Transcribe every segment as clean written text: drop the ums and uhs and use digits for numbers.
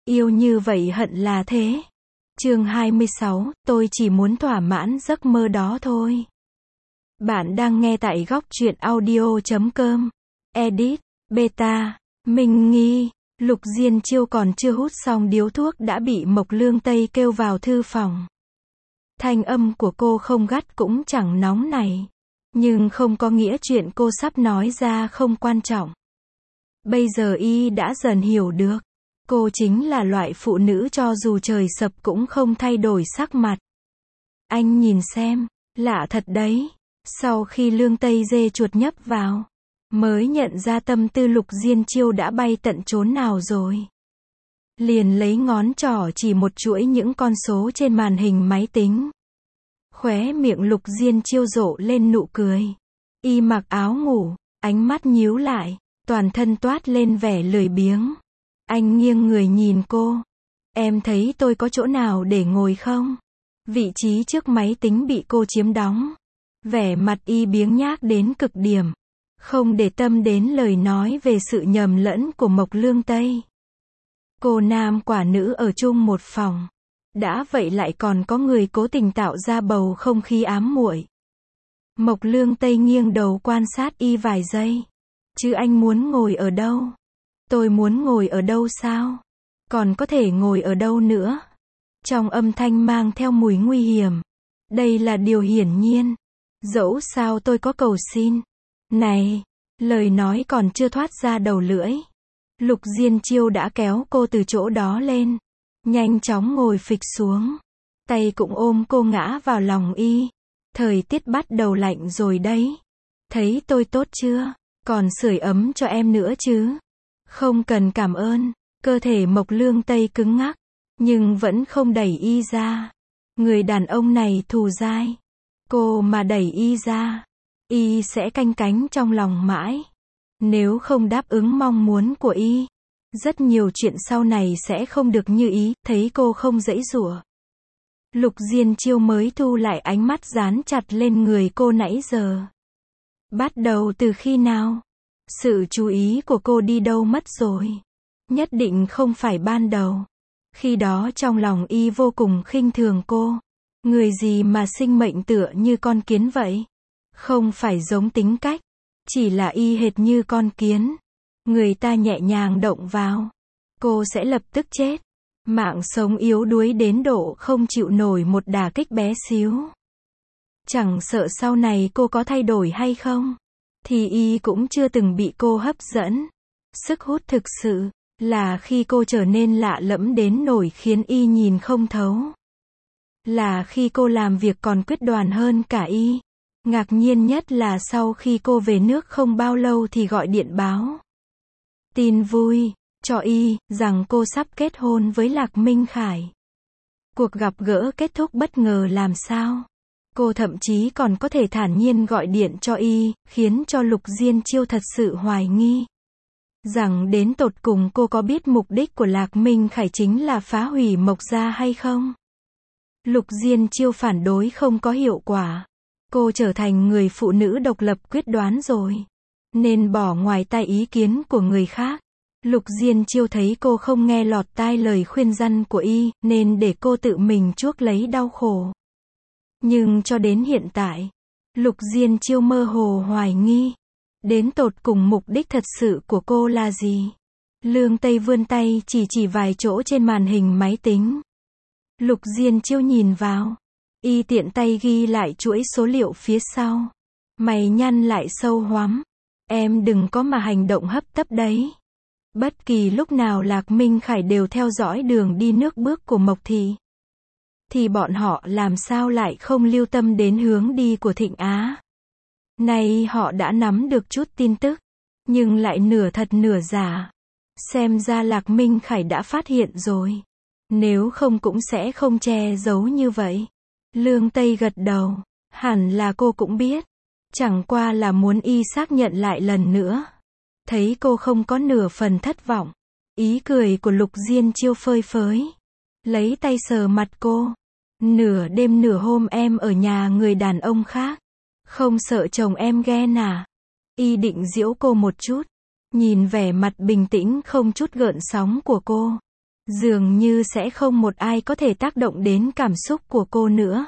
Yêu như vậy hận là thế. Chương 26, tôi chỉ muốn thỏa mãn giấc mơ đó thôi. Bạn đang nghe tại góc truyện audio.com. Edit, Beta, Minh Nghi. Lục Diên Chiêu còn chưa hút xong điếu thuốc đã bị Mộc Lương Tây kêu vào thư phòng. Thanh âm của cô không gắt cũng chẳng nóng nảy, nhưng không có nghĩa chuyện cô sắp nói ra không quan trọng. Bây giờ y đã dần hiểu được, cô chính là loại phụ nữ cho dù trời sập cũng không thay đổi sắc mặt. Anh nhìn xem, lạ thật đấy. Sau khi Lương Tây dê chuột nhấp vào, mới nhận ra tâm tư Lục Diên Chiêu đã bay tận chốn nào rồi. Liền lấy ngón trỏ chỉ một chuỗi những con số trên màn hình máy tính. Khóe miệng Lục Diên Chiêu rộ lên nụ cười. Y mặc áo ngủ, ánh mắt nhíu lại, toàn thân toát lên vẻ lười biếng. Anh nghiêng người nhìn cô. Em thấy tôi có chỗ nào để ngồi không? Vị trí trước máy tính bị cô chiếm đóng. Vẻ mặt y biếng nhác đến cực điểm. Không để tâm đến lời nói về sự nhầm lẫn của Mộc Lương Tây. Cô nam quả nữ ở chung một phòng. Đã vậy lại còn có người cố tình tạo ra bầu không khí ám muội. Mộc Lương Tây nghiêng đầu quan sát y vài giây. Chứ anh muốn ngồi ở đâu? Tôi muốn ngồi ở đâu sao? Còn có thể ngồi ở đâu nữa? Trong âm thanh mang theo mùi nguy hiểm. Đây là điều hiển nhiên. Dẫu sao tôi có cầu xin. Này, lời nói còn chưa thoát ra đầu lưỡi. Lục Diên Chiêu đã kéo cô từ chỗ đó lên. Nhanh chóng ngồi phịch xuống. Tay cũng ôm cô ngã vào lòng y. Thời tiết bắt đầu lạnh rồi đấy. Thấy tôi tốt chưa? Còn sưởi ấm cho em nữa chứ? Không cần cảm ơn. Cơ thể Mộc Lương Tây cứng ngắc, nhưng vẫn không đẩy y ra. Người đàn ông này thù dai. Cô mà đẩy y ra, y sẽ canh cánh trong lòng mãi. Nếu không đáp ứng mong muốn của y, rất nhiều chuyện sau này sẽ không được như ý. Thấy cô không giãy giụa, Lục Diên Chiêu mới thu lại ánh mắt dán chặt lên người cô nãy giờ. Bắt đầu từ khi nào? Sự chú ý của cô đi đâu mất rồi? Nhất định không phải ban đầu. Khi đó trong lòng y vô cùng khinh thường cô. Người gì mà sinh mệnh tựa như con kiến vậy? Không phải giống tính cách, chỉ là y hệt như con kiến. Người ta nhẹ nhàng động vào, cô sẽ lập tức chết. Mạng sống yếu đuối đến độ không chịu nổi một đả kích bé xíu. Chẳng sợ sau này cô có thay đổi hay không, thì y cũng chưa từng bị cô hấp dẫn. Sức hút thực sự là khi cô trở nên lạ lẫm đến nỗi khiến y nhìn không thấu. Là khi cô làm việc còn quyết đoán hơn cả y. Ngạc nhiên nhất là sau khi cô về nước không bao lâu thì gọi điện báo tin vui cho y rằng cô sắp kết hôn với Lạc Minh Khải. Cuộc gặp gỡ kết thúc bất ngờ làm sao? Cô thậm chí còn có thể thản nhiên gọi điện cho y, khiến cho Lục Diên Chiêu thật sự hoài nghi rằng đến tột cùng cô có biết mục đích của Lạc Minh Khải chính là phá hủy Mộc gia hay không? Lục Diên Chiêu phản đối không có hiệu quả. Cô trở thành người phụ nữ độc lập quyết đoán rồi, nên bỏ ngoài tai ý kiến của người khác. Lục Diên Chiêu thấy cô không nghe lọt tai lời khuyên răn của y, nên để cô tự mình chuốc lấy đau khổ. Nhưng cho đến hiện tại, Lục Diên Chiêu mơ hồ hoài nghi, đến tột cùng mục đích thật sự của cô là gì? Lương Tây vươn tay chỉ vài chỗ trên màn hình máy tính. Lục Diên Chiêu nhìn vào, y tiện tay ghi lại chuỗi số liệu phía sau. Mày nhăn lại sâu hoắm. Em đừng có mà hành động hấp tấp đấy. Bất kỳ lúc nào Lạc Minh Khải đều theo dõi đường đi nước bước của Mộc Thị, thì bọn họ làm sao lại không lưu tâm đến hướng đi của Thịnh Á. Nay họ đã nắm được chút tin tức, nhưng lại nửa thật nửa giả. Xem ra Lạc Minh Khải đã phát hiện rồi. Nếu không cũng sẽ không che giấu như vậy. Lương Tây gật đầu. Hẳn là cô cũng biết. Chẳng qua là muốn y xác nhận lại lần nữa. Thấy cô không có nửa phần thất vọng. Ý cười của Lục Diên Chiêu phơi phới. Lấy tay sờ mặt cô. Nửa đêm nửa hôm em ở nhà người đàn ông khác. Không sợ chồng em ghen à? Y định giễu cô một chút. Nhìn vẻ mặt bình tĩnh không chút gợn sóng của cô. Dường như sẽ không một ai có thể tác động đến cảm xúc của cô nữa.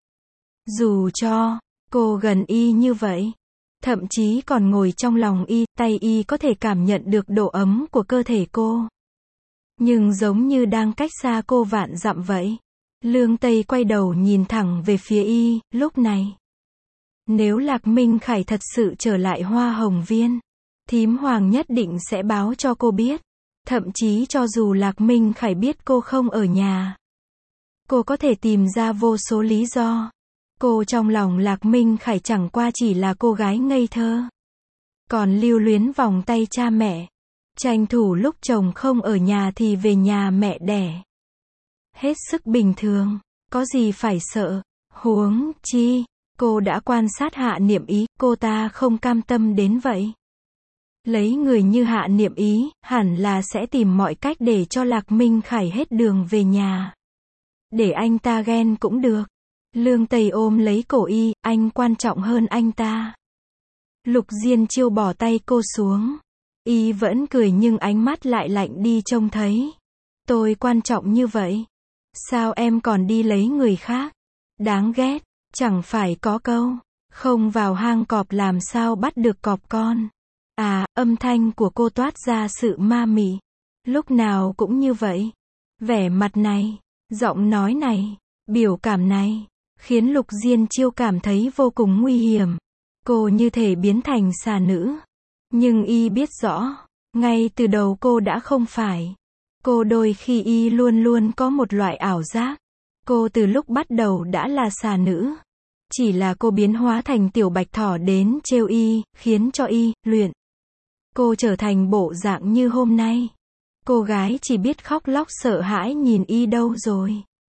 Dù cho cô gần y như vậy, thậm chí còn ngồi trong lòng y, tay y có thể cảm nhận được độ ấm của cơ thể cô. Nhưng giống như đang cách xa cô vạn dặm vậy. Lương Tây quay đầu nhìn thẳng về phía y, lúc này. Nếu Lạc Minh Khải thật sự trở lại Hoa Hồng Viên, thím Hoàng nhất định sẽ báo cho cô biết. Thậm chí cho dù Lạc Minh Khải biết cô không ở nhà, cô có thể tìm ra vô số lý do. Cô trong lòng Lạc Minh Khải chẳng qua chỉ là cô gái ngây thơ, còn lưu luyến vòng tay cha mẹ, tranh thủ lúc chồng không ở nhà thì về nhà mẹ đẻ. Hết sức bình thường, có gì phải sợ. Huống chi, cô đã quan sát Hạ Niệm Ý, cô ta không cam tâm đến vậy. Lấy người như Hạ Niệm Ý, hẳn là sẽ tìm mọi cách để cho Lạc Minh Khải hết đường về nhà. Để anh ta ghen cũng được. Lương Tây ôm lấy cổ y, anh quan trọng hơn anh ta. Lục Diên Chiêu bỏ tay cô xuống. Y vẫn cười nhưng ánh mắt lại lạnh đi trông thấy. Tôi quan trọng như vậy. Sao em còn đi lấy người khác? Đáng ghét, chẳng phải có câu, không vào hang cọp làm sao bắt được cọp con. À, âm thanh của cô toát ra sự ma mị. Lúc nào cũng như vậy. Vẻ mặt này, giọng nói này, biểu cảm này, khiến Lục Diên Chiêu cảm thấy vô cùng nguy hiểm. Cô như thể biến thành xà nữ. Nhưng y biết rõ, ngay từ đầu cô đã không phải. Cô đôi khi y luôn luôn có một loại ảo giác. Cô từ lúc bắt đầu đã là xà nữ. Chỉ là cô biến hóa thành tiểu bạch thỏ đến trêu y, khiến cho y luyện. Cô trở thành bộ dạng như hôm nay. Cô gái chỉ biết khóc lóc sợ hãi nhìn y đâu rồi.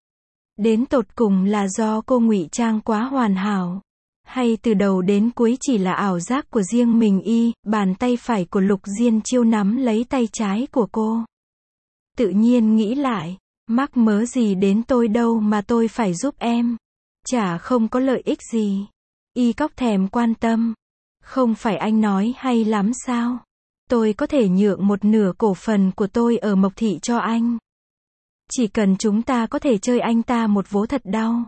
Đến tột cùng là do cô ngụy trang quá hoàn hảo, hay từ đầu đến cuối chỉ là ảo giác của riêng mình y. Bàn tay phải của Lục Diên Chiêu nắm lấy tay trái của cô. Tự nhiên nghĩ lại, mắc mớ gì đến tôi đâu mà tôi phải giúp em. Chả không có lợi ích gì. Y cóc thèm quan tâm. Không phải anh nói hay lắm sao? Tôi có thể nhượng một nửa cổ phần của tôi ở Mộc Thị cho anh. Chỉ cần chúng ta có thể chơi anh ta một vố thật đau.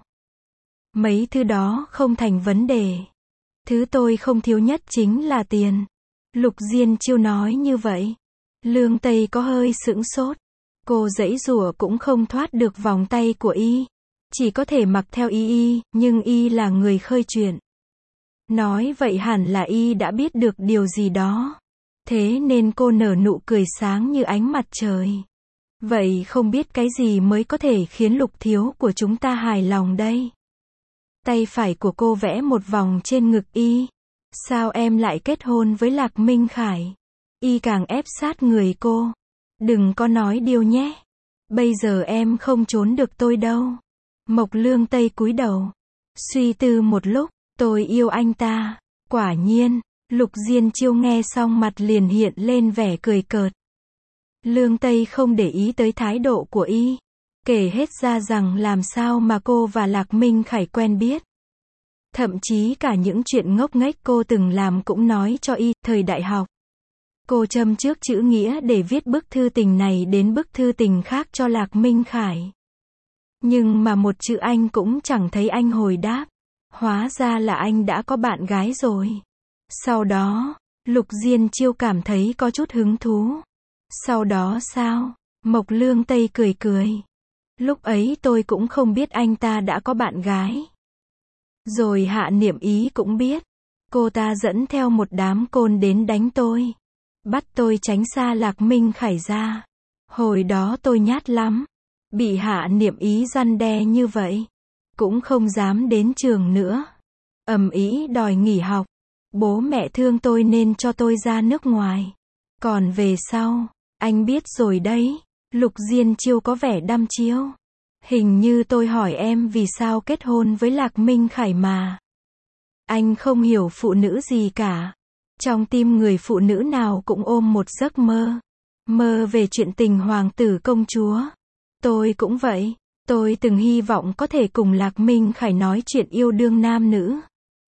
Mấy thứ đó không thành vấn đề. Thứ tôi không thiếu nhất chính là tiền. Lục Diên Chiêu nói như vậy. Lương Tây có hơi sững sốt. Cô giãy giụa cũng không thoát được vòng tay của y. Chỉ có thể mặc theo y, nhưng y là người khơi chuyện. Nói vậy hẳn là y đã biết được điều gì đó. Thế nên cô nở nụ cười sáng như ánh mặt trời. Vậy không biết cái gì mới có thể khiến Lục thiếu của chúng ta hài lòng đây? Tay phải của cô vẽ một vòng trên ngực y. Sao em lại kết hôn với Lạc Minh Khải? Y càng ép sát người cô. Đừng có nói điêu nhé. Bây giờ em không trốn được tôi đâu. Mộc Lương Tây cúi đầu. Suy tư một lúc, tôi yêu anh ta. Quả nhiên, Lục Diên Chiêu nghe xong mặt liền hiện lên vẻ cười cợt. Lương Tây không để ý tới thái độ của y. Kể hết ra rằng làm sao mà cô và Lạc Minh Khải quen biết. Thậm chí cả những chuyện ngốc nghếch cô từng làm cũng nói cho y. Thời đại học, cô châm trước chữ nghĩa để viết bức thư tình này đến bức thư tình khác cho Lạc Minh Khải. Nhưng mà một chữ anh cũng chẳng thấy anh hồi đáp. Hóa ra là anh đã có bạn gái rồi. Sau đó, Lục Diên Chiêu cảm thấy có chút hứng thú. Sau đó sao? Mộc Lương Tây cười cười. Lúc ấy tôi cũng không biết anh ta đã có bạn gái. Rồi Hạ Niệm Ý cũng biết. Cô ta dẫn theo một đám côn đến đánh tôi. Bắt tôi tránh xa Lạc Minh Khải ra. Hồi đó tôi nhát lắm. Bị Hạ Niệm Ý răn đe như vậy. Cũng không dám đến trường nữa. Ầm ĩ đòi nghỉ học. Bố mẹ thương tôi nên cho tôi ra nước ngoài. Còn về sau, anh biết rồi đấy. Lục Diên Chiêu có vẻ đăm chiêu. Hình như tôi hỏi em vì sao kết hôn với Lạc Minh Khải mà. Anh không hiểu phụ nữ gì cả. Trong tim người phụ nữ nào cũng ôm một giấc mơ. Mơ về chuyện tình hoàng tử công chúa. Tôi cũng vậy. Tôi từng hy vọng có thể cùng Lạc Minh Khải nói chuyện yêu đương nam nữ.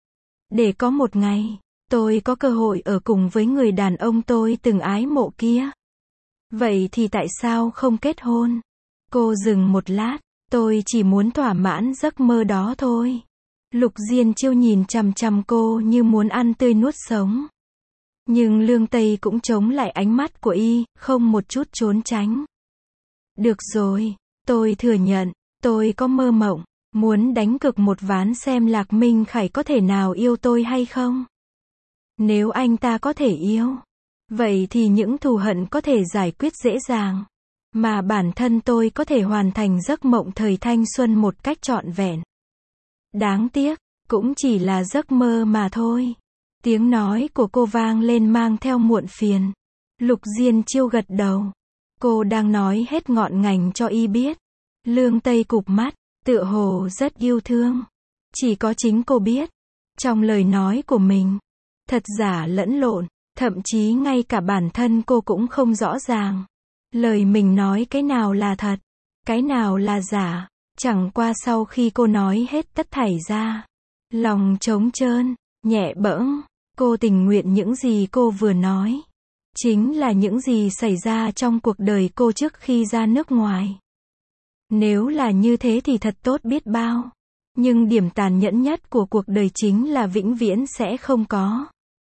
Để có một ngày, tôi có cơ hội ở cùng với người đàn ông tôi từng ái mộ kia. Vậy thì tại sao không kết hôn? Cô dừng một lát. Tôi chỉ muốn thỏa mãn giấc mơ đó thôi. Lục Diên Chiêu nhìn chằm chằm cô như muốn ăn tươi nuốt sống. Nhưng Lương Tây cũng chống lại ánh mắt của y, không một chút trốn tránh. Được rồi, tôi thừa nhận, tôi có mơ mộng, muốn đánh cược một ván xem Lạc Minh Khải có thể nào yêu tôi hay không. Nếu anh ta có thể yêu, vậy thì những thù hận có thể giải quyết dễ dàng. Mà bản thân tôi có thể hoàn thành giấc mộng thời thanh xuân một cách trọn vẹn. Đáng tiếc, cũng chỉ là giấc mơ mà thôi. Tiếng nói của cô vang lên mang theo muộn phiền. Lục Diên Chiêu gật đầu. Cô đang nói hết ngọn ngành cho y biết. Lương Tây cụp mắt, tựa hồ rất yêu thương. Chỉ có chính cô biết. Trong lời nói của mình, thật giả lẫn lộn, thậm chí ngay cả bản thân cô cũng không rõ ràng. Lời mình nói cái nào là thật, cái nào là giả. Chẳng qua sau khi cô nói hết tất thảy ra, lòng trống trơn, nhẹ bẫng, cô tình nguyện những gì cô vừa nói. Chính là những gì xảy ra trong cuộc đời cô trước khi ra nước ngoài. Nếu là như thế thì thật tốt biết bao. Nhưng điểm tàn nhẫn nhất của cuộc đời chính là vĩnh viễn sẽ không có.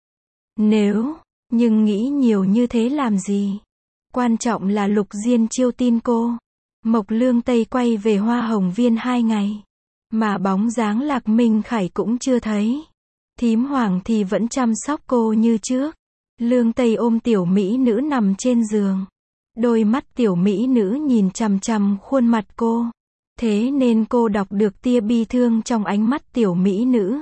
Nhưng nghĩ nhiều như thế làm gì? Quan trọng là Lục Diên Chiêu tin cô. Mộc Lương Tây quay về Hoa Hồng Viên 2 ngày. Mà bóng dáng Lạc Minh Khải cũng chưa thấy. Thím Hoàng thì vẫn chăm sóc cô như trước. Lương Tây ôm tiểu mỹ nữ nằm trên giường. Đôi mắt tiểu mỹ nữ nhìn chằm chằm khuôn mặt cô. Thế nên cô đọc được tia bi thương trong ánh mắt tiểu mỹ nữ.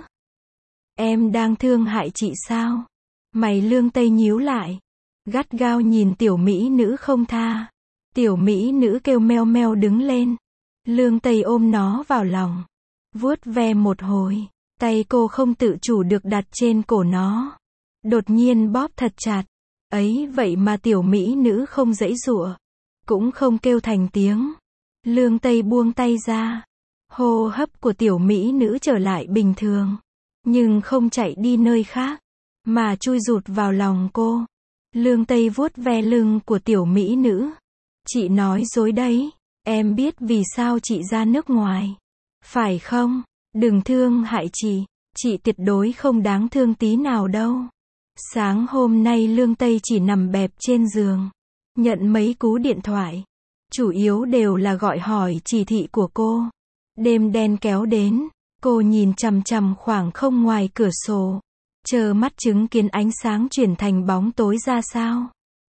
Em đang thương hại chị sao? Mày Lương Tây nhíu lại. Gắt gao nhìn tiểu mỹ nữ không tha. Tiểu mỹ nữ kêu meo meo đứng lên. Lương Tây ôm nó vào lòng. Vuốt ve một hồi. Tay cô không tự chủ được đặt trên cổ nó. Đột nhiên bóp thật chặt. Ấy vậy mà tiểu mỹ nữ không giãy giụa. Cũng không kêu thành tiếng. Lương Tây buông tay ra. Hô hấp của tiểu mỹ nữ trở lại bình thường. Nhưng không chạy đi nơi khác. Mà chui rụt vào lòng cô. Lương Tây vuốt ve lưng của tiểu mỹ nữ. Chị nói dối đấy. Em biết vì sao chị ra nước ngoài. Phải không? Đừng thương hại chị. Chị tuyệt đối không đáng thương tí nào đâu. Sáng hôm nay Lương Tây chỉ nằm bẹp trên giường. Nhận mấy cú điện thoại. Chủ yếu đều là gọi hỏi chỉ thị của cô. Đêm đen kéo đến. Cô nhìn chằm chằm khoảng không ngoài cửa sổ. Chờ mắt chứng kiến ánh sáng chuyển thành bóng tối ra sao.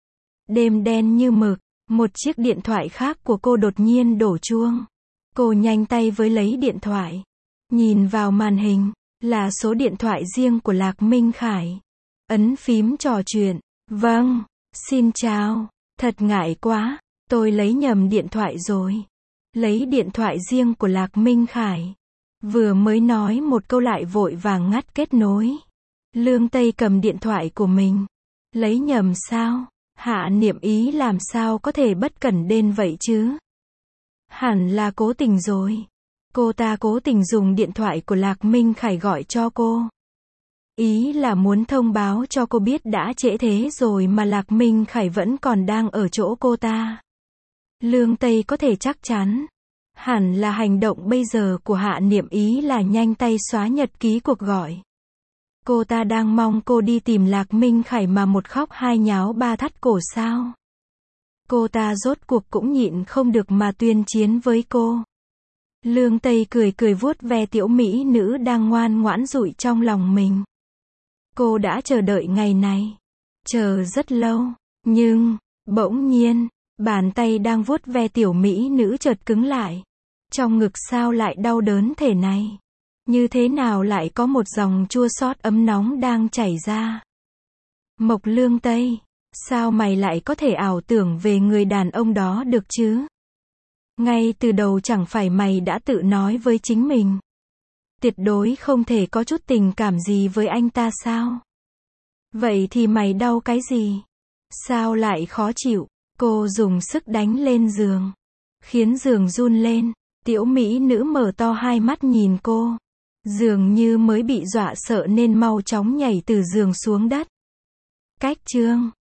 Đêm đen như mực. Một chiếc điện thoại khác của cô đột nhiên đổ chuông. Cô nhanh tay với lấy điện thoại. Nhìn vào màn hình. Là số điện thoại riêng của Lạc Minh Khải. Ấn phím trò chuyện. Vâng, xin chào. Thật ngại quá. Tôi lấy nhầm điện thoại rồi. Lấy điện thoại riêng của Lạc Minh Khải. Vừa mới nói một câu lại vội vàng ngắt kết nối. Lương Tây cầm điện thoại của mình. Lấy nhầm sao? Hạ Niệm Ý làm sao có thể bất cẩn đến vậy chứ? Hẳn là cố tình rồi. Cô ta cố tình dùng điện thoại của Lạc Minh Khải gọi cho cô. Ý là muốn thông báo cho cô biết đã trễ thế rồi mà Lạc Minh Khải vẫn còn đang ở chỗ cô ta. Lương Tây có thể chắc chắn. Hẳn là hành động bây giờ của Hạ Niệm Ý là nhanh tay xóa nhật ký cuộc gọi. Cô ta đang mong cô đi tìm Lạc Minh Khải mà một khóc hai nháo ba thắt cổ sao. Cô ta rốt cuộc cũng nhịn không được mà tuyên chiến với cô. Lương Tây cười cười vuốt ve tiểu mỹ nữ đang ngoan ngoãn dụi trong lòng mình. Cô đã chờ đợi ngày này. Chờ rất lâu. Nhưng, bỗng nhiên, bàn tay đang vuốt ve tiểu mỹ nữ chợt cứng lại. Trong ngực sao lại đau đớn thế này? Như thế nào lại có một dòng chua xót ấm nóng đang chảy ra? Mộc Lương Tây, sao mày lại có thể ảo tưởng về người đàn ông đó được chứ? Ngay từ đầu chẳng phải mày đã tự nói với chính mình. Tuyệt đối không thể có chút tình cảm gì với anh ta sao? Vậy thì mày đau cái gì? Sao lại khó chịu? Cô dùng sức đánh lên giường. Khiến giường run lên. Tiểu mỹ nữ mở to hai mắt nhìn cô. Dường như mới bị dọa sợ nên mau chóng nhảy từ giường xuống đất. Cách chương